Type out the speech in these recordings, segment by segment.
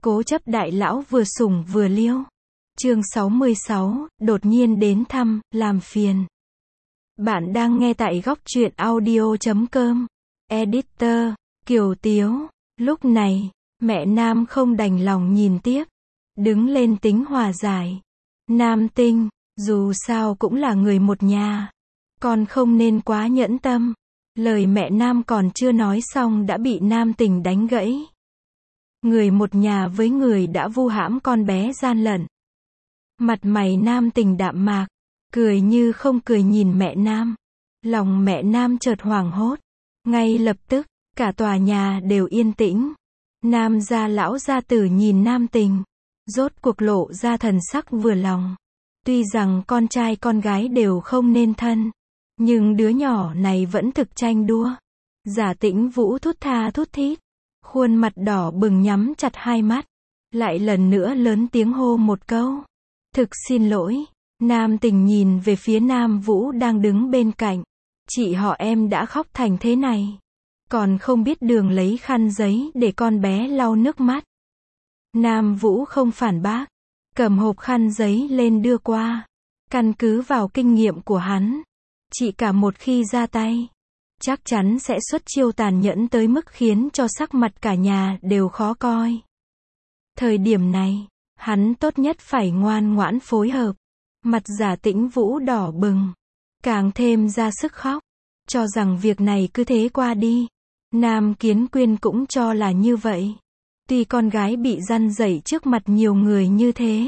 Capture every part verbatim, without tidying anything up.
Cố chấp đại lão vừa sủng vừa liêu. Chương sáu mươi sáu, đột nhiên đến thăm, làm phiền. Bạn đang nghe tại góc truyện audio chấm com. Editor, Kiều Tiếu. Lúc này, mẹ Nam không đành lòng nhìn tiếp. Đứng lên tính hòa giải. Nam Tinh, dù sao cũng là người một nhà. Con không nên quá nhẫn tâm. Lời mẹ Nam còn chưa nói xong đã bị Nam Tình đánh gãy. Người một nhà với người đã vu hãm con bé gian lận. Mặt mày Nam Tình đạm mạc, cười như không cười nhìn mẹ Nam. Lòng mẹ Nam chợt hoảng hốt. Ngay lập tức, cả tòa nhà đều yên tĩnh. Nam gia lão gia tử nhìn Nam Tình, rốt cuộc lộ ra thần sắc vừa lòng. Tuy rằng con trai con gái đều không nên thân, nhưng đứa nhỏ này vẫn thực tranh đua. Giả Tĩnh Vũ thút tha thút thít, khuôn mặt đỏ bừng nhắm chặt hai mắt, lại lần nữa lớn tiếng hô một câu. Thực xin lỗi. Nam Tình nhìn về phía Nam Vũ đang đứng bên cạnh. Chị họ em đã khóc thành thế này, còn không biết đường lấy khăn giấy để con bé lau nước mắt. Nam Vũ không phản bác, cầm hộp khăn giấy lên đưa qua. Căn cứ vào kinh nghiệm của hắn, chị cả một khi ra tay, chắc chắn sẽ xuất chiêu tàn nhẫn tới mức khiến cho sắc mặt cả nhà đều khó coi. Thời điểm này, hắn tốt nhất phải ngoan ngoãn phối hợp. Mặt Giả Tĩnh Vũ đỏ bừng, càng thêm ra sức khóc, cho rằng việc này cứ thế qua đi. Nam Kiến Quyên cũng cho là như vậy. Tuy con gái bị răn dạy trước mặt nhiều người như thế,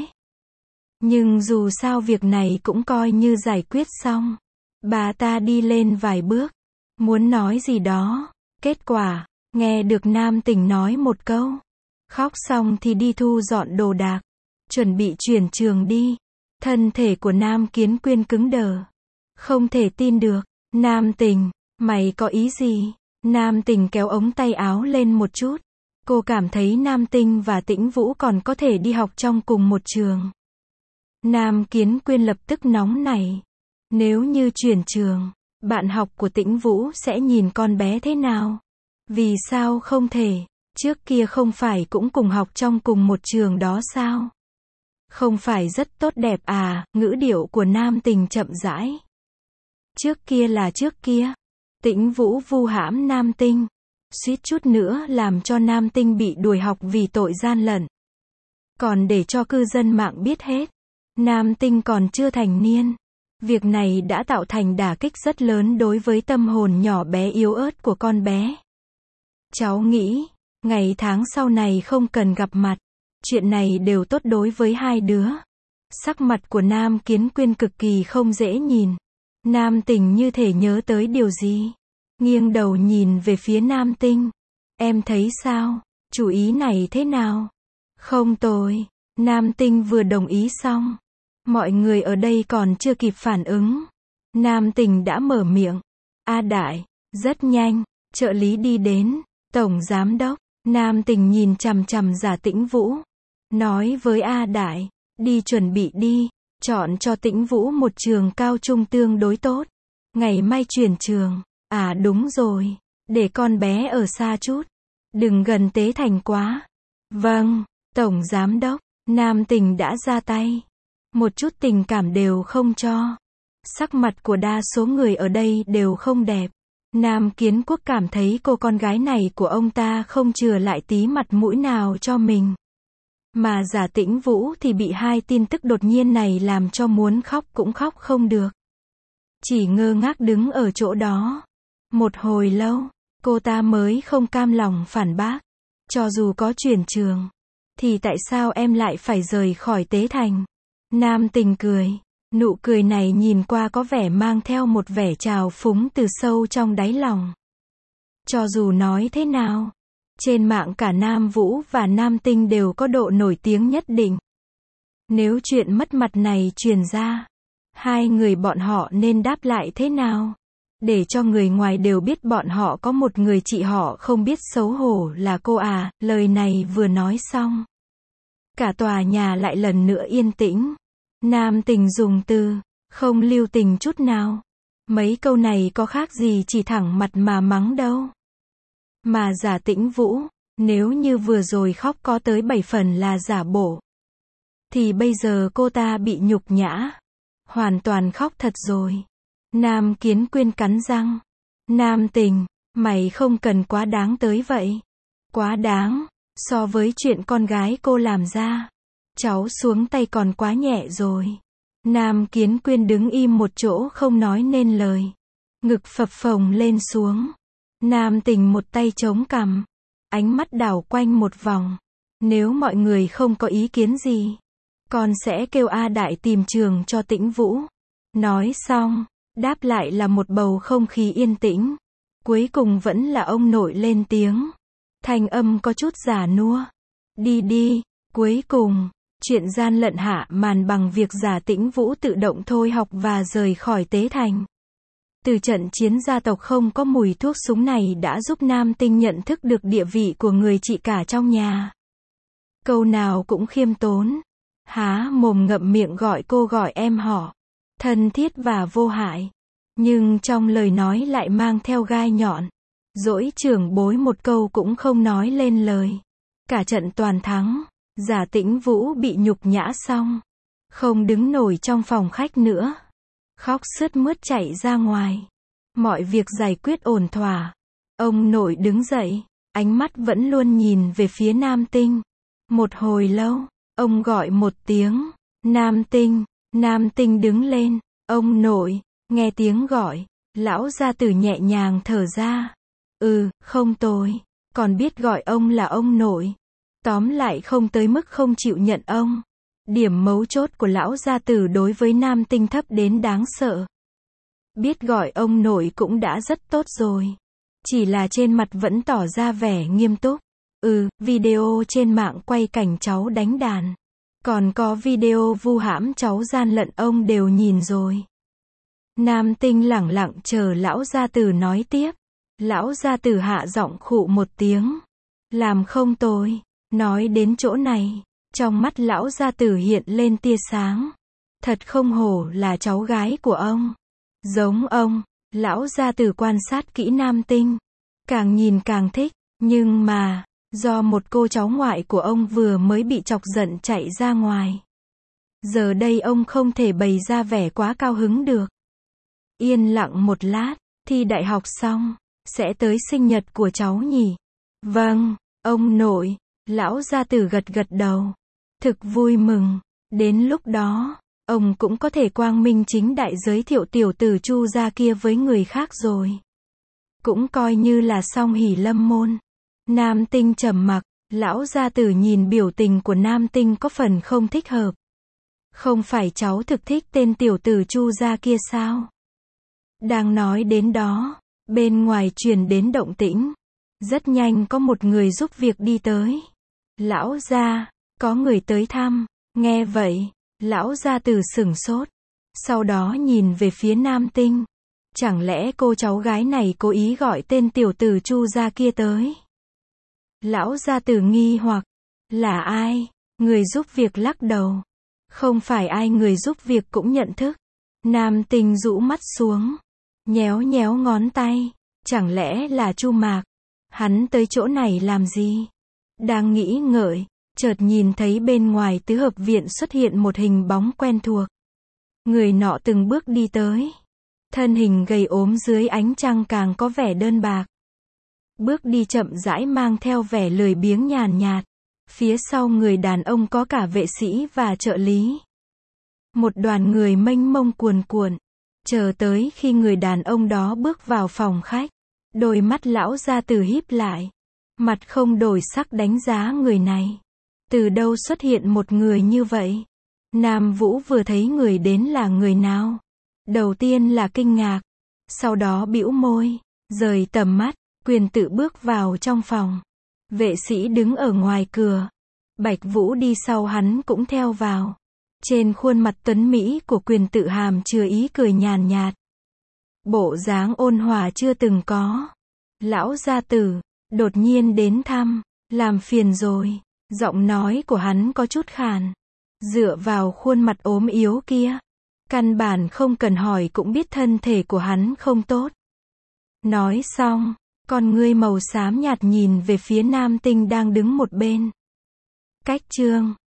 nhưng dù sao việc này cũng coi như giải quyết xong. Bà ta đi lên vài bước, muốn nói gì đó. Kết quả, nghe được Nam Tình nói một câu. Khóc xong thì đi thu dọn đồ đạc, chuẩn bị chuyển trường đi. Thân thể của Nam Kiến Quyên cứng đờ. Không thể tin được. Nam Tình, mày có ý gì? Nam Tình kéo ống tay áo lên một chút. Cô cảm thấy Nam Tinh và Tĩnh Vũ còn có thể đi học trong cùng một trường. Nam Kiến Quyên lập tức nóng nảy. Nếu như chuyển trường, bạn học của Tĩnh Vũ sẽ nhìn con bé thế nào? Vì sao không thể? Trước kia không phải cũng cùng học trong cùng một trường đó sao? Không phải rất tốt đẹp à? Ngữ điệu của Nam Tình chậm rãi. Trước kia là trước kia. Tĩnh Vũ vu hãm Nam Tinh, suýt chút nữa làm cho Nam Tinh bị đuổi học vì tội gian lận. Còn để cho cư dân mạng biết hết, Nam Tinh còn chưa thành niên. Việc này đã tạo thành đả kích rất lớn đối với tâm hồn nhỏ bé yếu ớt của con bé. Cháu nghĩ, ngày tháng sau này không cần gặp mặt, chuyện này đều tốt đối với hai đứa. Sắc mặt của Nam Kiến Quyên cực kỳ không dễ nhìn. Nam Tình như thể nhớ tới điều gì, nghiêng đầu nhìn về phía Nam Tinh. Em thấy sao? Chủ ý này thế nào? Không tồi. Nam Tinh vừa đồng ý xong, mọi người ở đây còn chưa kịp phản ứng, Nam Tình đã mở miệng. A Đại. Rất nhanh, trợ lý đi đến. Tổng giám đốc. Nam Tình nhìn chằm chằm Giả Tĩnh Vũ, nói với A Đại, đi chuẩn bị đi, chọn cho Tĩnh Vũ một trường cao trung tương đối tốt. Ngày mai chuyển trường. À đúng rồi, để con bé ở xa chút, đừng gần Tế Thành quá. Vâng, Tổng giám đốc. Nam Tình đã ra tay, một chút tình cảm đều không cho. Sắc mặt của đa số người ở đây đều không đẹp. Nam Kiến Quốc cảm thấy cô con gái này của ông ta không chừa lại tí mặt mũi nào cho mình. Mà Giả Tĩnh Vũ thì bị hai tin tức đột nhiên này làm cho muốn khóc cũng khóc không được. Chỉ ngơ ngác đứng ở chỗ đó. Một hồi lâu, cô ta mới không cam lòng phản bác. Cho dù có chuyển trường, thì tại sao em lại phải rời khỏi Tế Thành? Nam Tình cười. Nụ cười này nhìn qua có vẻ mang theo một vẻ trào phúng từ sâu trong đáy lòng. Cho dù nói thế nào, trên mạng cả Nam Vũ và Nam Tinh đều có độ nổi tiếng nhất định. Nếu chuyện mất mặt này truyền ra, hai người bọn họ nên đáp lại thế nào? Để cho người ngoài đều biết bọn họ có một người chị họ không biết xấu hổ là cô à? Lời này vừa nói xong, cả tòa nhà lại lần nữa yên tĩnh. Nam Tình dùng từ, không lưu tình chút nào. Mấy câu này có khác gì chỉ thẳng mặt mà mắng đâu. Mà Giả Tĩnh Vũ, Nếu như vừa rồi khóc có tới bảy phần là giả bộ, thì bây giờ cô ta bị nhục nhã, hoàn toàn khóc thật rồi. Nam Kiến Quyên cắn răng. Nam Tình, mày không cần quá đáng tới vậy. Quá đáng, so với chuyện con gái cô làm ra, cháu xuống tay còn quá nhẹ rồi. Nam Kiến Quyên đứng im một chỗ không nói nên lời. Ngực phập phồng lên xuống. Nam Tình một tay chống cằm, ánh mắt đảo quanh một vòng. Nếu mọi người không có ý kiến gì, con sẽ kêu A Đại tìm trường cho Tĩnh Vũ. Nói xong, đáp lại là một bầu không khí yên tĩnh. Cuối cùng vẫn là ông nội lên tiếng. Thanh âm có chút già nua. Đi đi. Cuối cùng, chuyện gian lận hạ màn bằng việc giả Tĩnh Vũ tự động thôi học và rời khỏi Tế Thành. Từ trận chiến gia tộc không có mùi thuốc súng này đã giúp Nam Tinh nhận thức được địa vị của người chị cả trong nhà. Câu nào cũng khiêm tốn. Há mồm ngậm miệng gọi cô gọi em họ. Thân thiết và vô hại. Nhưng trong lời nói lại mang theo gai nhọn. Dỗi trưởng bối một câu cũng không nói lên lời. Cả trận toàn thắng. Giả Tĩnh Vũ bị nhục nhã xong, không đứng nổi trong phòng khách nữa. Khóc sướt mướt chạy ra ngoài. Mọi việc giải quyết ổn thỏa. Ông nội đứng dậy, ánh mắt vẫn luôn nhìn về phía Nam Tinh. Một hồi lâu, ông gọi một tiếng. Nam Tinh. Nam Tinh đứng lên. Ông nội. Nghe tiếng gọi, lão gia tử nhẹ nhàng thở ra. Ừ, không tồi. Còn biết gọi ông là ông nội. Tóm lại không tới mức không chịu nhận ông. Điểm mấu chốt của lão gia tử đối với Nam Tinh thấp đến đáng sợ. Biết gọi ông nội cũng đã rất tốt rồi. Chỉ là trên mặt vẫn tỏ ra vẻ nghiêm túc. Ừ, video trên mạng quay cảnh cháu đánh đàn. Còn có video vu hãm cháu gian lận ông đều nhìn rồi. Nam Tinh lẳng lặng chờ lão gia tử nói tiếp. Lão gia tử hạ giọng khụ một tiếng. Làm không tồi. Nói đến chỗ này, trong mắt lão gia tử hiện lên tia sáng. Thật không hổ là cháu gái của ông. Giống ông. Lão gia tử quan sát kỹ Nam Tinh. Càng nhìn càng thích. Nhưng mà, do một cô cháu ngoại của ông vừa mới bị chọc giận chạy ra ngoài. Giờ đây ông không thể bày ra vẻ quá cao hứng được. Yên lặng một lát, thi đại học xong, sẽ tới sinh nhật của cháu nhỉ? Vâng, ông nội. Lão gia tử gật gật đầu. Thực vui mừng. Đến lúc đó, ông cũng có thể quang minh chính đại giới thiệu tiểu tử Chu gia kia với người khác rồi. Cũng coi như là xong hỉ lâm môn. Nam Tinh trầm mặc. Lão gia tử nhìn biểu tình của Nam Tinh có phần không thích hợp. Không phải cháu thực thích tên tiểu tử Chu gia kia sao? Đang nói đến đó, bên ngoài truyền đến động tĩnh. Rất nhanh có một người giúp việc đi tới. Lão gia, có người tới thăm. Nghe vậy, lão gia tử sửng sốt. Sau đó nhìn về phía Nam Tinh. Chẳng lẽ cô cháu gái này cố ý gọi tên tiểu tử Chu gia kia tới? Lão gia tử nghi hoặc. Là ai? Người giúp việc lắc đầu. Không phải ai người giúp việc cũng nhận thức. Nam Tinh rũ mắt xuống. Nhéo nhéo ngón tay. Chẳng lẽ là Chu Mạc? Hắn tới chỗ này làm gì? Đang nghĩ ngợi, chợt nhìn thấy bên ngoài tứ hợp viện xuất hiện một hình bóng quen thuộc. Người nọ từng bước đi tới. Thân hình gầy ốm dưới ánh trăng càng có vẻ đơn bạc. Bước đi chậm rãi mang theo vẻ lười biếng nhàn nhạt. Phía sau người đàn ông có cả vệ sĩ và trợ lý. Một đoàn người mênh mông cuồn cuộn. Chờ tới khi người đàn ông đó bước vào phòng khách. Đôi mắt lão gia tử híp lại. Mặt không đổi sắc đánh giá người này. Từ đâu xuất hiện một người như vậy? Nam Vũ vừa thấy người đến là người nào? Đầu tiên là kinh ngạc. Sau đó bĩu môi. Rời tầm mắt. Quyền tự bước vào trong phòng. Vệ sĩ đứng ở ngoài cửa. Bạch Vũ đi sau hắn cũng theo vào. Trên khuôn mặt tuấn Mỹ của Quyền tự hàm chứa ý cười nhàn nhạt. Bộ dáng ôn hòa chưa từng có. Lão gia tử, đột nhiên đến thăm, làm phiền rồi. Giọng nói của hắn có chút khàn. Dựa vào khuôn mặt ốm yếu kia. Căn bản không cần hỏi cũng biết thân thể của hắn không tốt. Nói xong, Con ngươi màu xám nhạt nhìn về phía nam tinh đang đứng một bên. Cách chương